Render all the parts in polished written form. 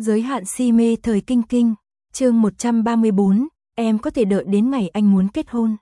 Giới hạn si mê thời kinh kinh, chương 134, em có thể đợi đến ngày anh muốn kết hôn.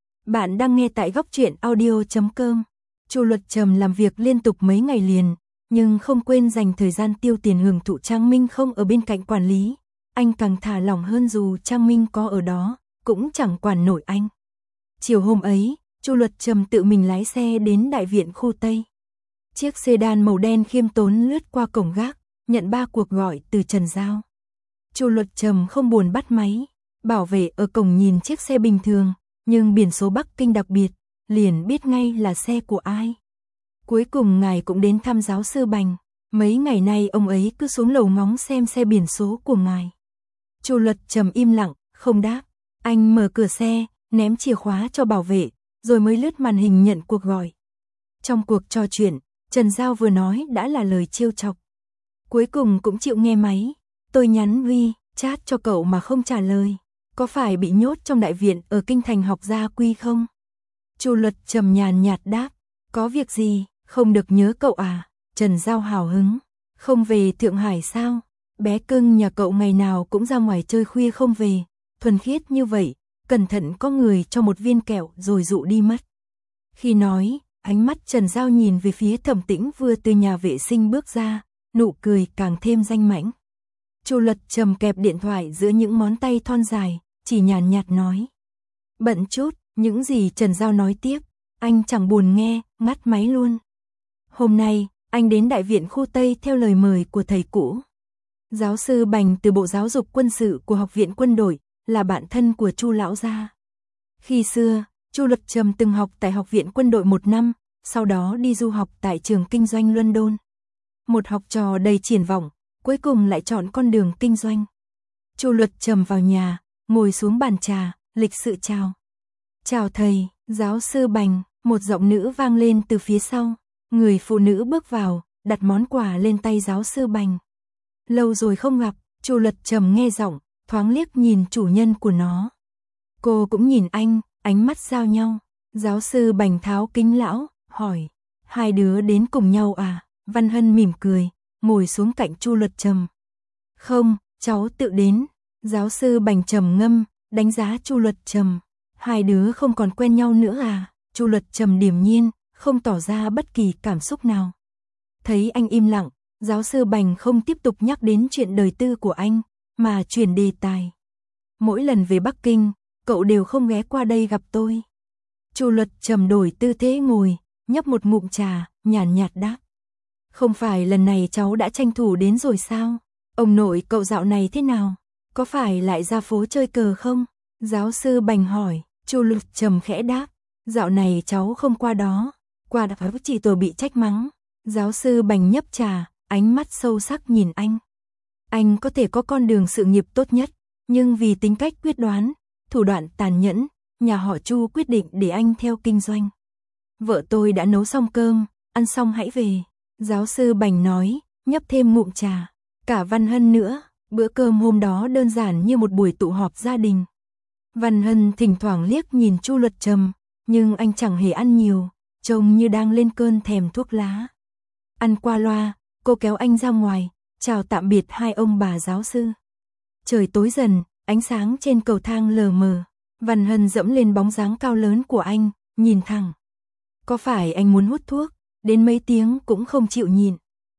Bạn đang nghe tại góc truyện audio.com. Chu Luật Trầm làm việc liên tục mấy ngày liền, nhưng không quên dành thời gian tiêu tiền hưởng thụ Trang Minh không ở bên cạnh quản lý. Anh càng thả lỏng hơn dù Trang Minh có ở đó, cũng chẳng quản nổi anh. Chiều hôm ấy, Chu Luật Trầm tự mình lái xe đến đại viện khu Tây. Chiếc sedan màu đen khiêm tốn lướt qua cổng gác, nhận 3 cuộc gọi từ Trần Giao. Chu Luật Trầm không buồn bắt máy, bảo vệ ở cổng nhìn chiếc xe bình thường, nhưng biển số Bắc Kinh đặc biệt, liền biết ngay là xe của ai. Cuối cùng ngài cũng đến thăm giáo sư Bành, mấy ngày nay ông ấy cứ xuống lầu ngóng xem xe biển số của ngài. Chu Luật Trầm im lặng, không đáp, anh mở cửa xe, ném chìa khóa cho bảo vệ, rồi mới lướt màn hình nhận cuộc gọi. Trong cuộc trò chuyện, Trần Giao vừa nói đã là lời trêu chọc. Cuối cùng cũng chịu nghe máy. Tôi nhắn chat cho cậu mà không trả lời. Có phải bị nhốt trong đại viện ở Kinh Thành học gia quy không? Chu Luật Trầm nhàn nhạt đáp. Có việc gì, không được nhớ cậu à? Trần Giao hào hứng. Không về Thượng Hải sao? Bé cưng nhà cậu ngày nào cũng ra ngoài chơi khuya không về. Thuần khiết như vậy, cẩn thận có người cho một viên kẹo rồi dụ đi mất. Khi nói, ánh mắt Trần Giao nhìn về phía Thẩm Tĩnh vừa từ nhà vệ sinh bước ra, nụ cười càng thêm danh mãnh. Chu Luật Trầm kẹp điện thoại giữa những ngón tay thon dài, chỉ nhàn nhạt nói. Bận chút, những gì Trần Giao nói tiếp, anh chẳng buồn nghe, ngắt máy luôn. Hôm nay, anh đến đại viện khu Tây theo lời mời của thầy cũ. Giáo sư Bành từ Bộ Giáo dục Quân sự của Học viện Quân đội, là bạn thân của Chu lão gia. Khi xưa, Chu Luật Trầm từng học tại Học viện Quân đội 1 năm, sau đó đi du học tại trường kinh doanh London. Một học trò đầy triển vọng, cuối cùng lại chọn con đường kinh doanh. Chu Luật Trầm vào nhà, ngồi xuống bàn trà, lịch sự chào. Chào thầy, giáo sư Bành, một giọng nữ vang lên từ phía sau. Người phụ nữ bước vào, đặt món quà lên tay giáo sư Bành. Lâu rồi không gặp, Chu Luật Trầm nghe giọng, thoáng liếc nhìn chủ nhân của nó. Cô cũng nhìn anh, ánh mắt giao nhau. Giáo sư Bành tháo kính lão, hỏi, hai đứa đến cùng nhau à? Văn Hân mỉm cười, ngồi xuống cạnh Chu Luật Trầm. Không, cháu tự đến. Giáo sư Bành trầm ngâm, đánh giá Chu Luật Trầm. Hai đứa không còn quen nhau nữa à? Chu Luật Trầm điềm nhiên, không tỏ ra bất kỳ cảm xúc nào. Thấy anh im lặng, giáo sư Bành không tiếp tục nhắc đến chuyện đời tư của anh, mà chuyển đề tài. Mỗi lần về Bắc Kinh, cậu đều không ghé qua đây gặp tôi. Chu Luật Trầm đổi tư thế ngồi, nhấp một ngụm trà, nhàn nhạt đáp. Không phải lần này cháu đã tranh thủ đến rồi sao? Ông nội cậu dạo này thế nào? Có phải lại ra phố chơi cờ không? Giáo sư Bành hỏi. Chu Luật Trầm khẽ đáp. Dạo này cháu không qua đó. Qua đã phải chỉ tôi bị trách mắng. Giáo sư Bành nhấp trà, ánh mắt sâu sắc nhìn anh. Anh có thể có con đường sự nghiệp tốt nhất, nhưng vì tính cách quyết đoán, thủ đoạn tàn nhẫn, nhà họ Chu quyết định để anh theo kinh doanh. Vợ tôi đã nấu xong cơm, ăn xong hãy về. Giáo sư Bành nói, nhấp thêm ngụm trà. Cả Văn Hân nữa, bữa cơm hôm đó đơn giản như một buổi tụ họp gia đình. Văn Hân thỉnh thoảng liếc nhìn Chu Luật Trầm, nhưng anh chẳng hề ăn nhiều, trông như đang lên cơn thèm thuốc lá. Ăn qua loa, cô kéo anh ra ngoài, chào tạm biệt hai ông bà giáo sư. Trời tối dần, ánh sáng trên cầu thang lờ mờ. Văn Hân dẫm lên bóng dáng cao lớn của anh, nhìn thẳng. Có phải anh muốn hút thuốc? Đến mấy tiếng cũng không chịu nhịn.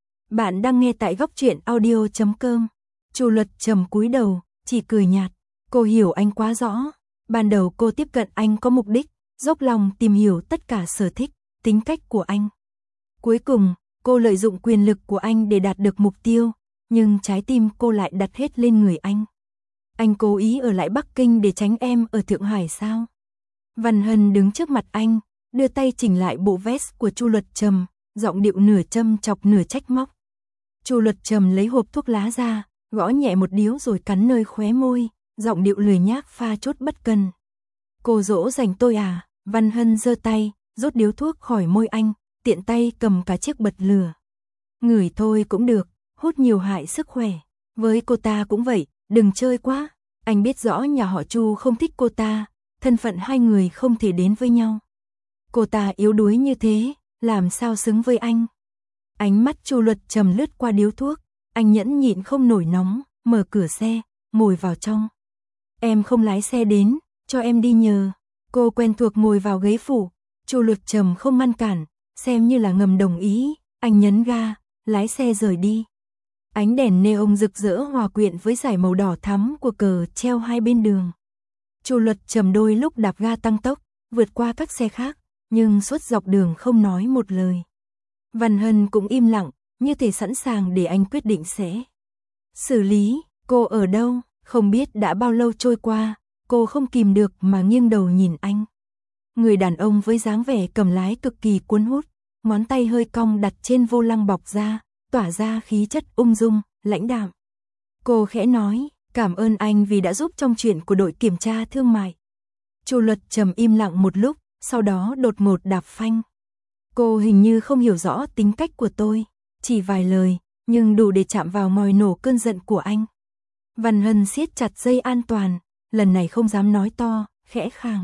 Bạn đang nghe tại góc truyện audio.com. Chu Luật Trầm cúi đầu, chỉ cười nhạt. Cô hiểu anh quá rõ. Ban đầu cô tiếp cận anh có mục đích, dốc lòng tìm hiểu tất cả sở thích, tính cách của anh. Cuối cùng, cô lợi dụng quyền lực của anh để đạt được mục tiêu, nhưng trái tim cô lại đặt hết lên người anh. Anh cố ý ở lại Bắc Kinh để tránh em ở Thượng Hải sao? Văn Hân đứng trước mặt anh, đưa tay chỉnh lại bộ vest của Chu Luật Trầm, giọng điệu nửa châm chọc nửa trách móc. Chu Luật Trầm lấy hộp thuốc lá ra, gõ nhẹ một điếu rồi cắn nơi khóe môi, giọng điệu lười nhác pha chút bất cần. Cô dỗ dành tôi à? Văn Hân giơ tay, rút điếu thuốc khỏi môi anh, tiện tay cầm cả chiếc bật lửa. Ngửi thôi cũng được, hút nhiều hại sức khỏe. Với cô ta cũng vậy, đừng chơi quá. Anh biết rõ nhà họ Chu không thích cô ta, thân phận hai người không thể đến với nhau. Cô ta yếu đuối như thế, làm sao xứng với anh? Ánh mắt Chu Luật Trầm lướt qua điếu thuốc, Anh nhẫn nhịn không nổi nóng, mở cửa xe, ngồi vào trong. Em không lái xe đến, cho em đi nhờ. Cô quen thuộc ngồi vào ghế phụ, Chu Luật Trầm không ngăn cản, xem như là ngầm đồng ý, anh nhấn ga, lái xe rời đi. Ánh đèn neon rực rỡ hòa quyện với dải màu đỏ thắm của cờ treo hai bên đường. Chu Luật Trầm đôi lúc đạp ga tăng tốc, vượt qua các xe khác, nhưng suốt dọc đường không nói một lời. Văn Hân cũng im lặng, như thể sẵn sàng để anh quyết định sẽ xử lý. Cô ở đâu? Không biết đã bao lâu trôi qua, cô không kìm được mà nghiêng đầu nhìn anh. Người đàn ông với dáng vẻ cầm lái cực kỳ cuốn hút, ngón tay hơi cong đặt trên vô lăng bọc da, tỏa ra khí chất ung dung, lãnh đạm. Cô khẽ nói, cảm ơn anh vì đã giúp trong chuyện của đội kiểm tra thương mại. Chu Luật Trầm im lặng một lúc, sau đó đột ngột đạp phanh. Cô hình như không hiểu rõ tính cách của tôi, chỉ vài lời, nhưng đủ để chạm vào ngòi nổ cơn giận của anh. Văn Hân siết chặt dây an toàn, lần này không dám nói to, khẽ khàng.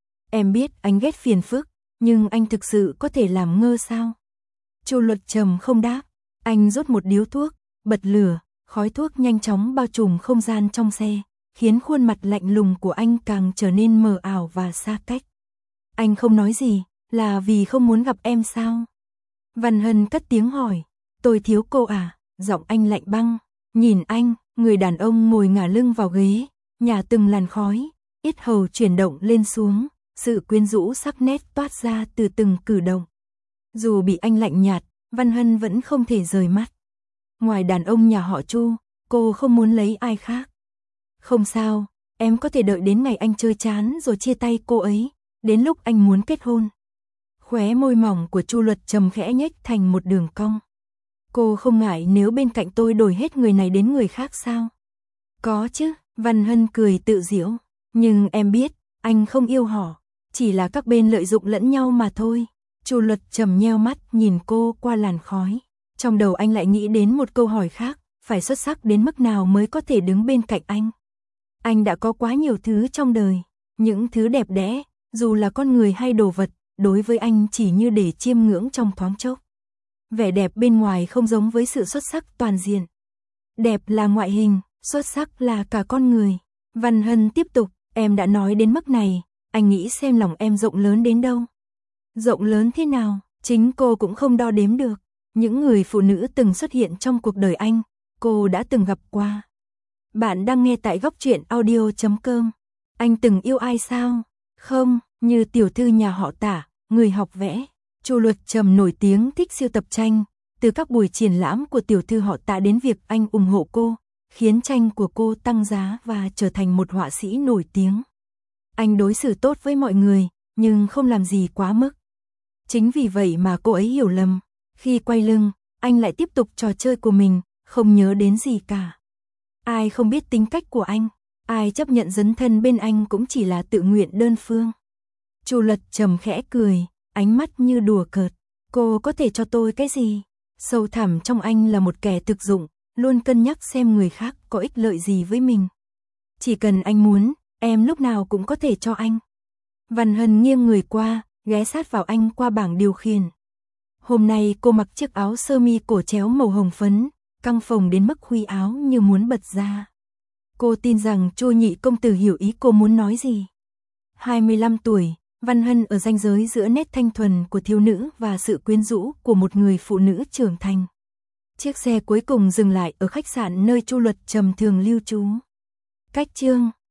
Em biết anh ghét phiền phức, nhưng anh thực sự có thể làm ngơ sao? Chu Luật Trầm không đáp, anh rút một điếu thuốc, bật lửa, khói thuốc nhanh chóng bao trùm không gian trong xe, khiến khuôn mặt lạnh lùng của anh càng trở nên mờ ảo và xa cách. Anh không nói gì, là vì không muốn gặp em sao? Văn Hân cất tiếng hỏi, tôi thiếu cô à? Giọng anh lạnh băng, nhìn anh, người đàn ông ngồi ngả lưng vào ghế, nhả từng làn khói, yết hầu chuyển động lên xuống, sự quyến rũ sắc nét toát ra từ từng cử động. Dù bị anh lạnh nhạt, Văn Hân vẫn không thể rời mắt. Ngoài đàn ông nhà họ Chu, cô không muốn lấy ai khác. Không sao, em có thể đợi đến ngày anh chơi chán rồi chia tay cô ấy, đến lúc anh muốn kết hôn. Khóe môi mỏng của Chu Luật Trầm khẽ nhếch thành một đường cong. Cô không ngại nếu bên cạnh tôi đổi hết người này đến người khác sao? Có chứ, Văn Hân cười tự giễu, nhưng em biết, anh không yêu họ, chỉ là các bên lợi dụng lẫn nhau mà thôi. Chu Luật Trầm nheo mắt nhìn cô qua làn khói. Trong đầu anh lại nghĩ đến một câu hỏi khác, phải xuất sắc đến mức nào mới có thể đứng bên cạnh anh? Anh đã có quá nhiều thứ trong đời, những thứ đẹp đẽ, dù là con người hay đồ vật, đối với anh chỉ như để chiêm ngưỡng trong thoáng chốc. Vẻ đẹp bên ngoài không giống với sự xuất sắc toàn diện. Đẹp là ngoại hình, xuất sắc là cả con người. Văn Hân tiếp tục, em đã nói đến mức này, anh nghĩ xem lòng em rộng lớn đến đâu. Rộng lớn thế nào, chính cô cũng không đo đếm được. Những người phụ nữ từng xuất hiện trong cuộc đời anh, cô đã từng gặp qua. Bạn đang nghe tại góc truyện audio.com. Anh từng yêu ai sao? Không, như tiểu thư nhà họ Tả, người học vẽ. Chu Luật Trầm nổi tiếng thích sưu tập tranh, từ các buổi triển lãm của tiểu thư họ Tạ đến việc anh ủng hộ cô, khiến tranh của cô tăng giá và trở thành một họa sĩ nổi tiếng. Anh đối xử tốt với mọi người, nhưng không làm gì quá mức. Chính vì vậy mà cô ấy hiểu lầm. Khi quay lưng, anh lại tiếp tục trò chơi của mình, không nhớ đến gì cả. Ai không biết tính cách của anh, ai chấp nhận dấn thân bên anh cũng chỉ là tự nguyện đơn phương. Chu Luật Trầm khẽ cười, ánh mắt như đùa cợt. Cô có thể cho tôi cái gì? Sâu thẳm trong anh là một kẻ thực dụng, luôn cân nhắc xem người khác có ích lợi gì với mình. Chỉ cần anh muốn, em lúc nào cũng có thể cho anh. Văn Hân nghiêng người qua, ghé sát vào anh qua bảng điều khiển. Hôm nay cô mặc chiếc áo sơ mi cổ chéo màu hồng phấn, căng phồng đến mức khuy áo như muốn bật ra. Cô tin rằng Chu nhị công tử hiểu ý cô muốn nói gì. 25 tuổi, Văn Hân ở ranh giới giữa nét thanh thuần của thiếu nữ và sự quyến rũ của một người phụ nữ trưởng thành. Chiếc xe cuối cùng dừng lại ở khách sạn nơi Chu Luật Trầm thường lưu trú. Cách chương